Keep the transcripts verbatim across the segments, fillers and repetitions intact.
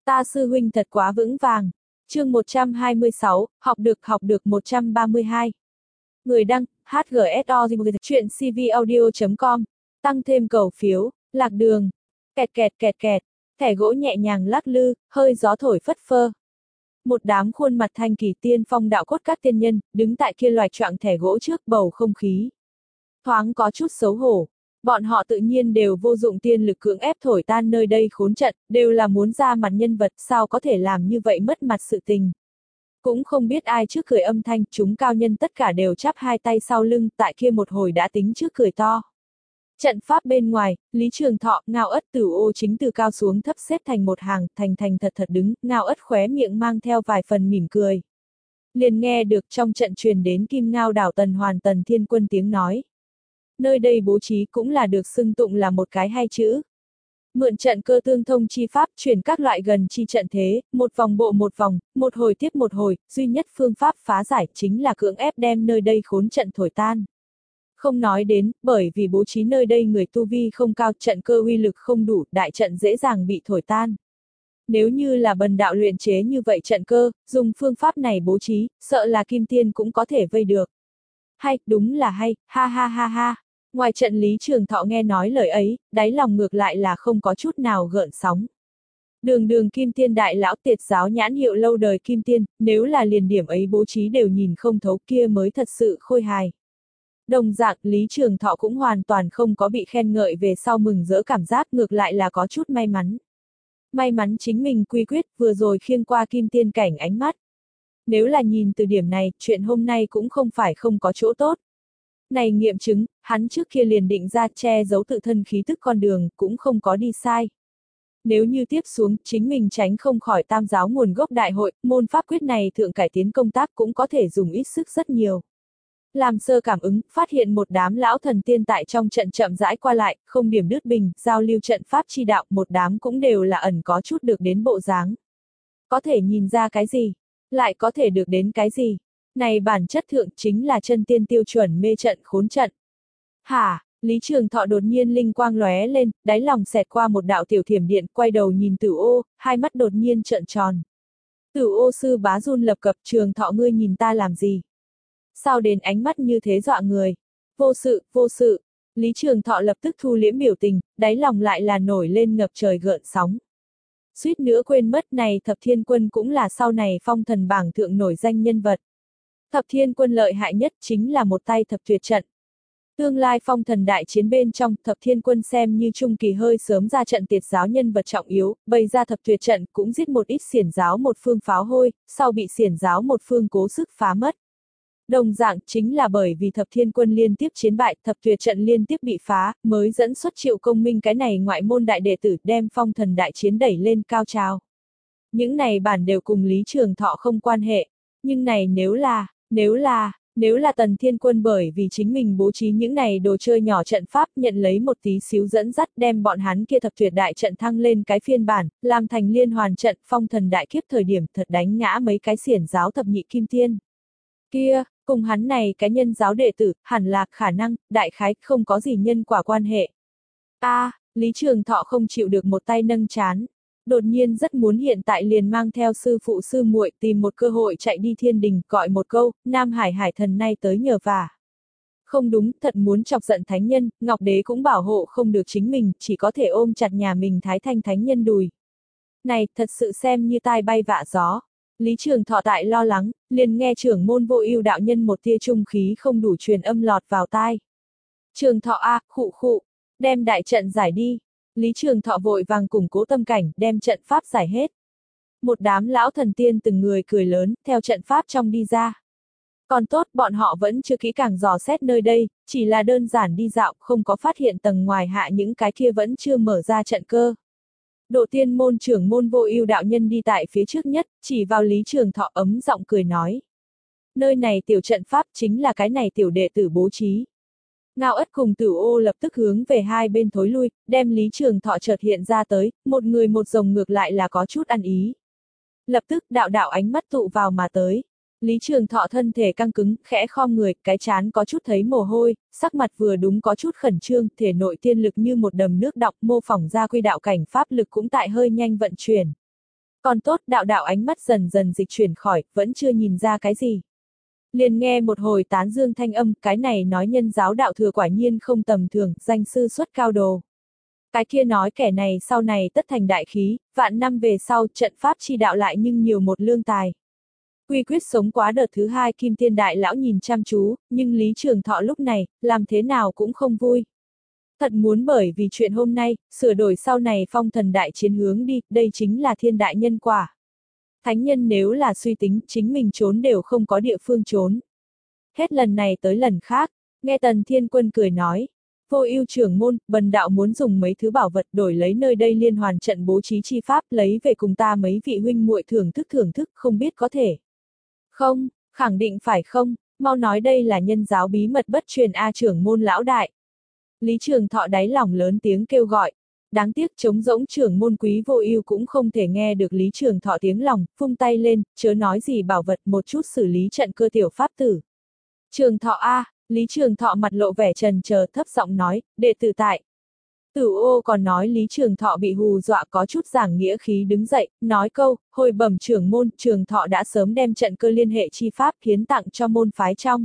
Ta sư huynh thật quá vững vàng. Chương một trăm hai mươi sáu, học được học được một trăm ba mươi hai. Người đăng, hát giê ét o chuyện cvaudio chấm com. Tăng thêm cầu phiếu, lạc đường. Kẹt kẹt kẹt kẹt. Thẻ gỗ nhẹ nhàng lắc lư, hơi gió thổi phất phơ. Một đám khuôn mặt thanh kỳ tiên phong đạo cốt các tiên nhân, đứng tại kia loài choạng thẻ gỗ trước bầu không khí. Thoáng có chút xấu hổ. Bọn họ tự nhiên đều vô dụng tiên lực cưỡng ép thổi tan nơi đây khốn trận, đều là muốn ra mặt nhân vật, sao có thể làm như vậy mất mặt sự tình. Cũng không biết ai trước cười âm thanh, chúng cao nhân tất cả đều chắp hai tay sau lưng, tại kia một hồi đã tính trước cười to. Trận pháp bên ngoài, Lý Trường Thọ, Ngao Ất Tử Ô chính từ cao xuống thấp xếp thành một hàng, thành thành thật thật đứng, Ngao Ất khóe miệng mang theo vài phần mỉm cười. Liền nghe được trong trận truyền đến Kim Ngao đảo Tần Hoàn Tần Thiên Quân tiếng nói. Nơi đây bố trí cũng là được xưng tụng là một cái hay chữ. Mượn trận cơ tương thông chi pháp chuyển các loại gần chi trận thế, một vòng bộ một vòng, một hồi tiếp một hồi, duy nhất phương pháp phá giải chính là cưỡng ép đem nơi đây khốn trận thổi tan. Không nói đến, bởi vì bố trí nơi đây người tu vi không cao, trận cơ uy lực không đủ, đại trận dễ dàng bị thổi tan. Nếu như là bần đạo luyện chế như vậy trận cơ, dùng phương pháp này bố trí, sợ là kim tiên cũng có thể vây được. Hay, đúng là hay, ha ha ha ha. Ngoài trận Lý Trường Thọ nghe nói lời ấy, đáy lòng ngược lại là không có chút nào gợn sóng. Đường đường kim tiên đại lão tiệt giáo nhãn hiệu lâu đời kim tiên, nếu là liền điểm ấy bố trí đều nhìn không thấu kia mới thật sự khôi hài. Đồng dạng, Lý Trường Thọ cũng hoàn toàn không có bị khen ngợi về sau mừng rỡ cảm giác, ngược lại là có chút may mắn. May mắn chính mình quy quyết, vừa rồi khiêng qua kim tiên cảnh ánh mắt. Nếu là nhìn từ điểm này, chuyện hôm nay cũng không phải không có chỗ tốt. Này nghiệm chứng, hắn trước kia liền định ra che giấu tự thân khí tức con đường, cũng không có đi sai. Nếu như tiếp xuống, chính mình tránh không khỏi tam giáo nguồn gốc đại hội, môn pháp quyết này thượng cải tiến công tác cũng có thể dùng ít sức rất nhiều. Làm sơ cảm ứng, phát hiện một đám lão thần tiên tại trong trận chậm rãi qua lại, không điểm đứt bình, giao lưu trận pháp chi đạo, một đám cũng đều là ẩn có chút được đến bộ dáng. Có thể nhìn ra cái gì? Lại có thể được đến cái gì? Này bản chất thượng chính là chân tiên tiêu chuẩn mê trận khốn trận. Hả? Lý Trường Thọ đột nhiên linh quang lóe lên, đáy lòng xẹt qua một đạo tiểu thiểm điện, quay đầu nhìn Tử Ô, hai mắt đột nhiên trợn tròn. Tử Ô sư bá run lập cập, Trường Thọ ngươi nhìn ta làm gì? Sao đến ánh mắt như thế dọa người? Vô sự, vô sự. Lý Trường Thọ lập tức thu liễm biểu tình, đáy lòng lại là nổi lên ngập trời gợn sóng. Suýt nữa quên mất này Thập Thiên Quân cũng là sau này phong thần bảng thượng nổi danh nhân vật. Thập Thiên Quân lợi hại nhất chính là một tay thập tuyệt trận. Tương lai phong thần đại chiến bên trong, Thập Thiên Quân xem như trung kỳ hơi sớm ra trận tiệt giáo nhân vật trọng yếu, bày ra thập tuyệt trận cũng giết một ít xiển giáo một phương pháo hôi, sau bị xiển giáo một phương cố sức phá mất. Đồng dạng chính là bởi vì Thập Thiên Quân liên tiếp chiến bại, thập tuyệt trận liên tiếp bị phá, mới dẫn xuất Triệu Công Minh cái này ngoại môn đại đệ tử đem phong thần đại chiến đẩy lên cao trào. Những này bản đều cùng Lý Trường Thọ không quan hệ, nhưng này nếu là, nếu là, nếu là Tần Thiên Quân bởi vì chính mình bố trí những này đồ chơi nhỏ trận pháp nhận lấy một tí xíu dẫn dắt đem bọn hắn kia thập tuyệt đại trận thăng lên cái phiên bản, làm thành liên hoàn trận phong thần đại kiếp thời điểm thật đánh ngã mấy cái xiển giáo thập nhị kim tiên. Kia, cùng hắn này cái nhân giáo đệ tử, hẳn là khả năng, đại khái không có gì nhân quả quan hệ. A, à, Lý Trường Thọ không chịu được một tay nâng chán. Đột nhiên rất muốn hiện tại liền mang theo sư phụ sư muội tìm một cơ hội chạy đi thiên đình, gọi một câu, Nam Hải Hải thần nay tới nhờ vả. Không đúng, thật muốn chọc giận thánh nhân, Ngọc Đế cũng bảo hộ không được chính mình, chỉ có thể ôm chặt nhà mình Thái Thanh thánh nhân đùi. Này, thật sự xem như tai bay vạ gió. Lý Trường Thọ tại lo lắng, liền nghe trưởng môn Vô Ưu đạo nhân một tia trung khí không đủ truyền âm lọt vào tai. Trường Thọ a, khụ khụ, đem đại trận giải đi. Lý Trường Thọ vội vàng củng cố tâm cảnh, đem trận pháp giải hết. Một đám lão thần tiên từng người cười lớn, theo trận pháp trong đi ra. Còn tốt, bọn họ vẫn chưa kỹ càng dò xét nơi đây, chỉ là đơn giản đi dạo, không có phát hiện tầng ngoài hạ những cái kia vẫn chưa mở ra trận cơ. Độ tiên môn trưởng môn Vô Ưu đạo nhân đi tại phía trước nhất, chỉ vào Lý Trường Thọ ấm giọng cười nói. Nơi này tiểu trận pháp chính là cái này tiểu đệ tử bố trí. Ngao Ất cùng Tử Ô lập tức hướng về hai bên thối lui, đem Lý Trường Thọ chợt hiện ra tới, một người một rồng ngược lại là có chút ăn ý. Lập tức đạo đạo ánh mắt tụ vào mà tới. Lý Trường Thọ thân thể căng cứng, khẽ khom người, cái trán có chút thấy mồ hôi, sắc mặt vừa đúng có chút khẩn trương, thể nội tiên lực như một đầm nước đọng, mô phỏng ra quy đạo cảnh pháp lực cũng tại hơi nhanh vận chuyển. Còn tốt, đạo đạo ánh mắt dần dần dịch chuyển khỏi, vẫn chưa nhìn ra cái gì. Liền nghe một hồi tán dương thanh âm, cái này nói nhân giáo đạo thừa quả nhiên không tầm thường, danh sư xuất cao đồ. Cái kia nói kẻ này sau này tất thành đại khí, vạn năm về sau trận pháp chi đạo lại nhưng nhiều một lương tài. Quy quyết sống quá đợt thứ hai Kim Tiên Đại Lão nhìn chăm chú, nhưng Lý Trường Thọ lúc này, làm thế nào cũng không vui. Thật muốn bởi vì chuyện hôm nay, sửa đổi sau này phong thần đại chiến hướng đi, đây chính là thiên đại nhân quả. Thánh nhân nếu là suy tính, chính mình trốn đều không có địa phương trốn. Hết lần này tới lần khác, nghe Tần Thiên Quân cười nói. Vô ưu trưởng môn, bần đạo muốn dùng mấy thứ bảo vật đổi lấy nơi đây liên hoàn trận bố trí chi pháp lấy về cùng ta mấy vị huynh muội thưởng thức thưởng thức, không biết có thể. Không, khẳng định phải không, mau nói đây là nhân giáo bí mật bất truyền A trưởng môn lão đại. Lý Trường Thọ đáy lòng lớn tiếng kêu gọi. Đáng tiếc trống rỗng trưởng môn Quý Vô Ưu cũng không thể nghe được Lý Trường Thọ tiếng lòng, vung tay lên, chớ nói gì bảo vật một chút xử lý trận cơ tiểu pháp tử. Trường Thọ A, Lý Trường Thọ mặt lộ vẻ trần chờ thấp giọng nói, đệ tử tại. Tử Ô còn nói Lý Trường Thọ bị hù dọa có chút giảng nghĩa khí đứng dậy, nói câu, hồi bẩm trưởng môn, Trường Thọ đã sớm đem trận cơ liên hệ chi pháp hiến tặng cho môn phái trong.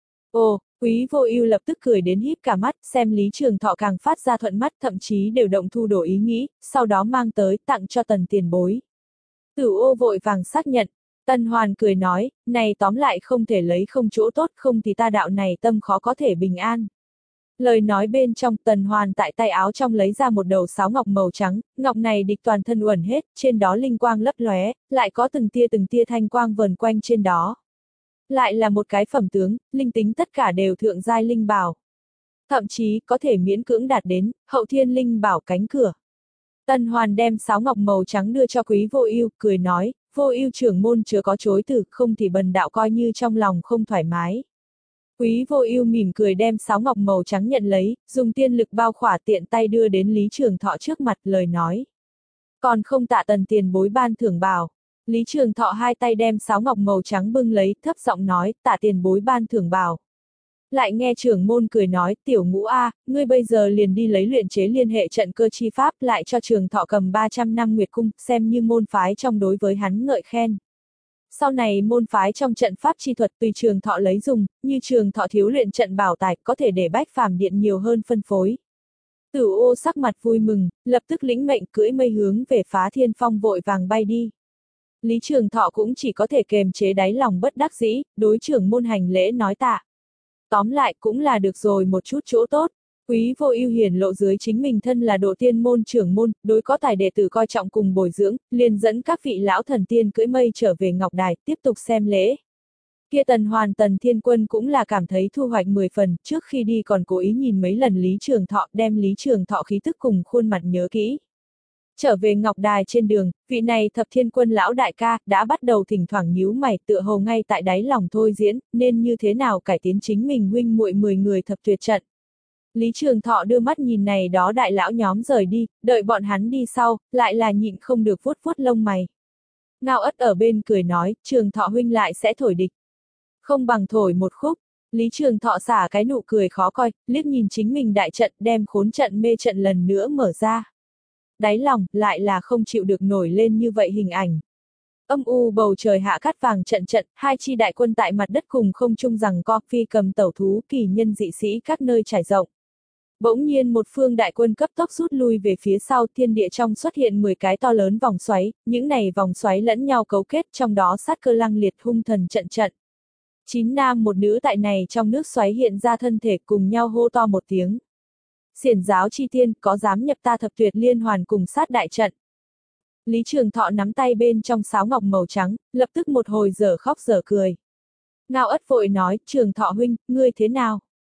Ồ, Quý Vô Ưu lập tức cười đến híp cả mắt, xem Lý Trường Thọ càng phát ra thuận mắt, thậm chí đều động thu đổi ý nghĩ, sau đó mang tới tặng cho Tần tiền bối. Tử Ô vội vàng xác nhận. Tần Hoàn cười nói, này tóm lại không thể lấy không chỗ tốt, không thì ta đạo này tâm khó có thể bình an. Lời nói bên trong, Tần Hoàn tại tay áo trong lấy ra một đầu sáo ngọc màu trắng, ngọc này địch toàn thân uẩn hết, trên đó linh quang lấp lóe, lại có từng tia từng tia thanh quang vờn quanh trên đó. Lại là một cái phẩm tướng, linh tính tất cả đều thượng giai linh bảo. Thậm chí có thể miễn cưỡng đạt đến hậu thiên linh bảo cánh cửa. Tần Hoàn đem sáo ngọc màu trắng đưa cho Quý Vô Ưu, cười nói, Vô Ưu trưởng môn chớ có chối từ, không thì bần đạo coi như trong lòng không thoải mái. Quý Vô Ưu mỉm cười đem sáo ngọc màu trắng nhận lấy, dùng tiên lực bao khỏa tiện tay đưa đến Lý Trường Thọ trước mặt, lời nói. Còn không tạ Tần tiền bối ban thưởng bảo. Lý Trường Thọ hai tay đem sáo ngọc màu trắng bưng lấy, thấp giọng nói, tạ tiền bối ban thưởng bảo. Lại nghe trưởng môn cười nói, tiểu Ngũ a, ngươi bây giờ liền đi lấy luyện chế liên hệ trận cơ chi pháp lại cho Trường Thọ cầm ba trăm năm Nguyệt cung, xem như môn phái trong đối với hắn ngợi khen. Sau này môn phái trong trận pháp chi thuật tùy Trường Thọ lấy dùng, như Trường Thọ thiếu luyện trận bảo tài có thể để bách phàm điện nhiều hơn phân phối. Tử Ô sắc mặt vui mừng, lập tức lĩnh mệnh cưỡi mây hướng về Phá Thiên Phong vội vàng bay đi. Lý Trường Thọ cũng chỉ có thể kềm chế đáy lòng bất đắc dĩ, đối trưởng môn hành lễ nói tạ. Tóm lại cũng là được rồi một chút chỗ tốt. Quý Vô Ưu hiển lộ dưới chính mình thân là độ tiên môn trưởng môn, đối có tài đệ tử coi trọng cùng bồi dưỡng, liền dẫn các vị lão thần tiên cưỡi mây trở về Ngọc Đài, tiếp tục xem lễ. Kia Tần Hoàn Tần Thiên Quân cũng là cảm thấy thu hoạch mười phần, trước khi đi còn cố ý nhìn mấy lần Lý Trường Thọ, đem Lý Trường Thọ khí tức cùng khuôn mặt nhớ kỹ. Trở về Ngọc Đài trên đường, vị này Thập Thiên Quân lão đại ca đã bắt đầu thỉnh thoảng nhíu mày, tựa hồ ngay tại đáy lòng thôi diễn, nên như thế nào cải tiến chính mình huynh muội mười người thập tuyệt trận. Lý Trường Thọ đưa mắt nhìn này đó đại lão nhóm rời đi, đợi bọn hắn đi sau, lại là nhịn không được vuốt vuốt lông mày. Ngao Ất ở bên cười nói, Trường Thọ huynh lại sẽ thổi địch. Không bằng thổi một khúc. Lý Trường Thọ xả cái nụ cười khó coi, liếc nhìn chính mình đại trận đem khốn trận mê trận lần nữa mở ra. Đáy lòng, lại là không chịu được nổi lên như vậy hình ảnh. Âm u bầu trời hạ cát vàng trận trận, hai chi đại quân tại mặt đất cùng không trung rằng co, phi cầm tẩu thú kỳ nhân dị sĩ các nơi trải rộng. Bỗng nhiên một phương đại quân cấp tốc rút lui về phía sau, thiên địa trong xuất hiện mười cái to lớn vòng xoáy, những này vòng xoáy lẫn nhau cấu kết, trong đó sát cơ lăng liệt hung thần trận trận. Chín nam một nữ tại này trong nước xoáy hiện ra thân thể cùng nhau hô to một tiếng. Xiển giáo chi tiên, có dám nhập ta thập tuyệt liên hoàn cùng sát đại trận. Lý Trường Thọ nắm tay bên trong sáo ngọc màu trắng, lập tức một hồi dở khóc dở cười. Ngao Ất vội nói, Trường Thọ huynh, ngươi thế nào?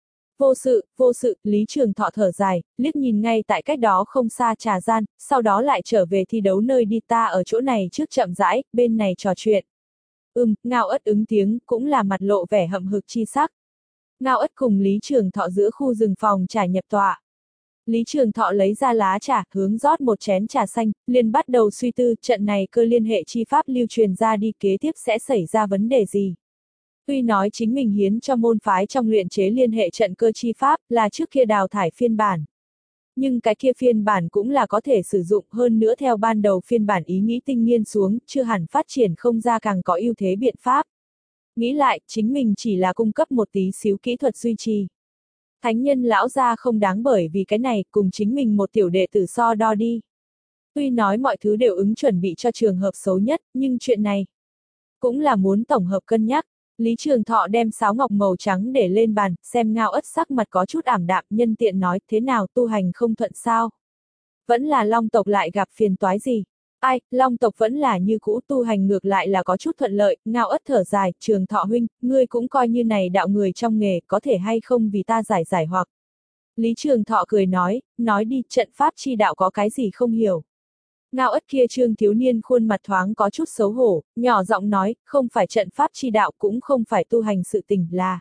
Vô sự, vô sự, Lý Trường Thọ thở dài, liếc nhìn ngay tại cách đó không xa trà gian, sau đó lại trở về thi đấu nơi đi, ta ở chỗ này trước chậm rãi, bên này trò chuyện. Ừm, Ngao Ất ứng tiếng, cũng là mặt lộ vẻ hậm hực chi sắc. Ngao Ất cùng Lý Trường Thọ giữa khu rừng phòng trà nhập tọa. Lý Trường Thọ lấy ra lá trà, hướng rót một chén trà xanh, liền bắt đầu suy tư, trận này cơ liên hệ chi pháp lưu truyền ra đi kế tiếp sẽ xảy ra vấn đề gì. Tuy nói chính mình hiến cho môn phái trong luyện chế liên hệ trận cơ chi pháp, là trước kia đào thải phiên bản. Nhưng cái kia phiên bản cũng là có thể sử dụng, hơn nữa theo ban đầu phiên bản ý nghĩ tinh nghiên xuống, chưa hẳn phát triển không ra càng có ưu thế biện pháp. Nghĩ lại, chính mình chỉ là cung cấp một tí xíu kỹ thuật duy trì. Thánh nhân lão gia không đáng bởi vì cái này, cùng chính mình một tiểu đệ tử so đo đi. Tuy nói mọi thứ đều ứng chuẩn bị cho trường hợp xấu nhất, nhưng chuyện này cũng là muốn tổng hợp cân nhắc. Lý Trường Thọ đem sáo ngọc màu trắng để lên bàn, xem Ngao Ất sắc mặt có chút ảm đạm, nhân tiện nói, thế nào, tu hành không thuận sao? Vẫn là Long tộc lại gặp phiền toái gì? Ai, Long tộc vẫn là như cũ, tu hành ngược lại là có chút thuận lợi. Ngao Ất thở dài, Trường Thọ huynh, ngươi cũng coi như này đạo người trong nghề, có thể hay không vì ta giải giải hoặc. Lý Trường Thọ cười nói, nói đi, trận pháp chi đạo có cái gì không hiểu. Ngao Ất kia trương thiếu niên khuôn mặt thoáng có chút xấu hổ, nhỏ giọng nói, không phải trận pháp chi đạo cũng không phải tu hành sự tình, là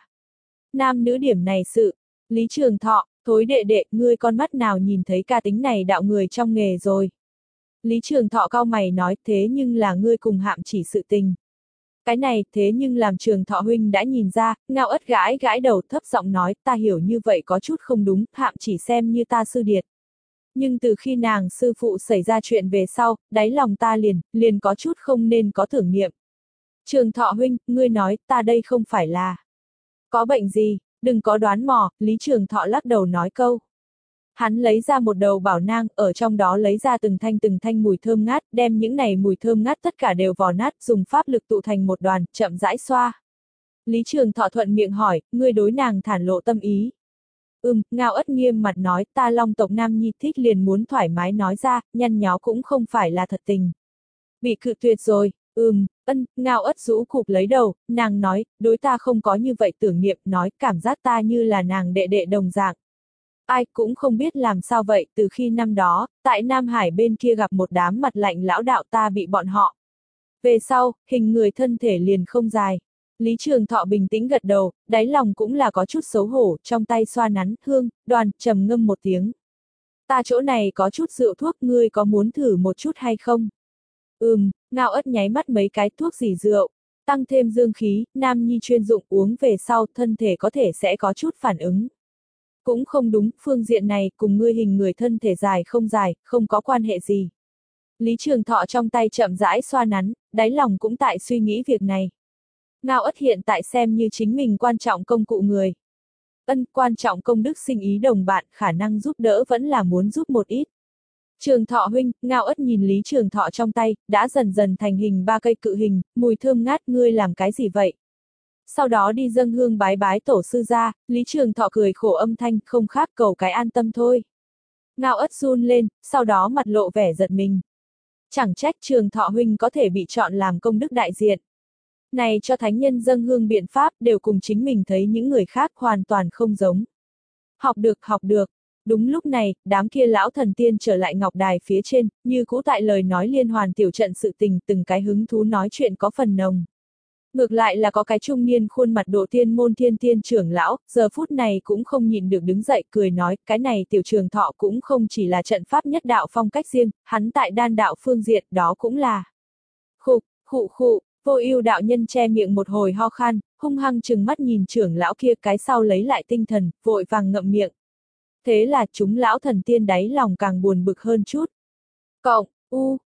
nam nữ điểm này sự. Lý Trường Thọ, thối đệ đệ, ngươi con mắt nào nhìn thấy ca tính này đạo người trong nghề rồi. Lý Trường Thọ cau mày nói, thế nhưng là ngươi cùng hạm chỉ sự tình. Cái này, thế nhưng làm Trường Thọ huynh đã nhìn ra. Ngao Ất gãi gãi đầu, thấp giọng nói, ta hiểu như vậy có chút không đúng, hạm chỉ xem như ta sư điệt. Nhưng từ khi nàng sư phụ xảy ra chuyện về sau, đáy lòng ta liền, liền có chút không nên có thử nghiệm. Trường Thọ huynh, ngươi nói, ta đây không phải là có bệnh gì, đừng có đoán mò. Lý Trường Thọ lắc đầu nói câu. Hắn lấy ra một đầu bảo nang, ở trong đó lấy ra từng thanh từng thanh mùi thơm ngát, đem những này mùi thơm ngát tất cả đều vò nát, dùng pháp lực tụ thành một đoàn, chậm rãi xoa. Lý Trường Thọ thuận miệng hỏi, ngươi đối nàng thản lộ tâm ý. Ừm, Ngao Ất nghiêm mặt nói, ta Long tộc Nam Nhi thích liền muốn thoải mái nói ra, nhăn nhó cũng không phải là thật tình. Bị cự tuyệt rồi, ừm, ân, Ngao Ất rũ cụp lấy đầu, nàng nói, đối ta không có như vậy tưởng niệm, nói, cảm giác ta như là nàng đệ đệ đồng dạng. Ai cũng không biết làm sao vậy, từ khi năm đó, tại Nam Hải bên kia gặp một đám mặt lạnh lão đạo ta bị bọn họ. Về sau, hình người thân thể liền không dài. Lý Trường Thọ bình tĩnh gật đầu, đáy lòng cũng là có chút xấu hổ, trong tay xoa nắn, hương, đoàn, trầm ngâm một tiếng. Ta chỗ này có chút rượu thuốc, ngươi có muốn thử một chút hay không? Ừm, Ngao Ất nháy mắt mấy cái thuốc gì rượu, tăng thêm dương khí, nam nhi chuyên dụng uống về sau, thân thể có thể sẽ có chút phản ứng. Cũng không đúng, phương diện này, cùng ngươi hình người thân thể dài không dài, không có quan hệ gì. Lý Trường Thọ trong tay chậm rãi xoa nắn, đáy lòng cũng tại suy nghĩ việc này. Ngao Ất hiện tại xem như chính mình quan trọng công cụ người. Ân, quan trọng công đức sinh ý đồng bạn, khả năng giúp đỡ vẫn là muốn giúp một ít. Trường Thọ huynh, Ngao Ất nhìn Lý Trường Thọ trong tay, đã dần dần thành hình ba cây cự hình, mùi thơm ngát, ngươi làm cái gì vậy? Sau đó đi dâng hương bái bái tổ sư ra, Lý Trường Thọ cười khổ âm thanh, không khác cầu cái an tâm thôi. Ngao Ất run lên, sau đó mặt lộ vẻ giật mình. Chẳng trách Trường Thọ huynh có thể bị chọn làm công đức đại diện. Này cho thánh nhân dâng hương biện pháp đều cùng chính mình thấy những người khác hoàn toàn không giống. Học được, học được. Đúng lúc này, đám kia lão thần tiên trở lại ngọc đài phía trên, như cũ tại lời nói liên hoàn tiểu trận sự tình, từng cái hứng thú nói chuyện có phần nồng. Ngược lại là có cái trung niên khuôn mặt độ tiên môn thiên tiên trưởng lão, giờ phút này cũng không nhịn được đứng dậy cười nói, cái này tiểu Trường Thọ cũng không chỉ là trận pháp nhất đạo phong cách riêng, hắn tại đan đạo phương diện đó cũng là. Khụ, khụ khụ, Vô Ưu đạo nhân che miệng một hồi ho khan, hung hăng trừng mắt nhìn trưởng lão kia, cái sau lấy lại tinh thần, vội vàng ngậm miệng. Thế là chúng lão thần tiên đáy lòng càng buồn bực hơn chút. Cộng, u,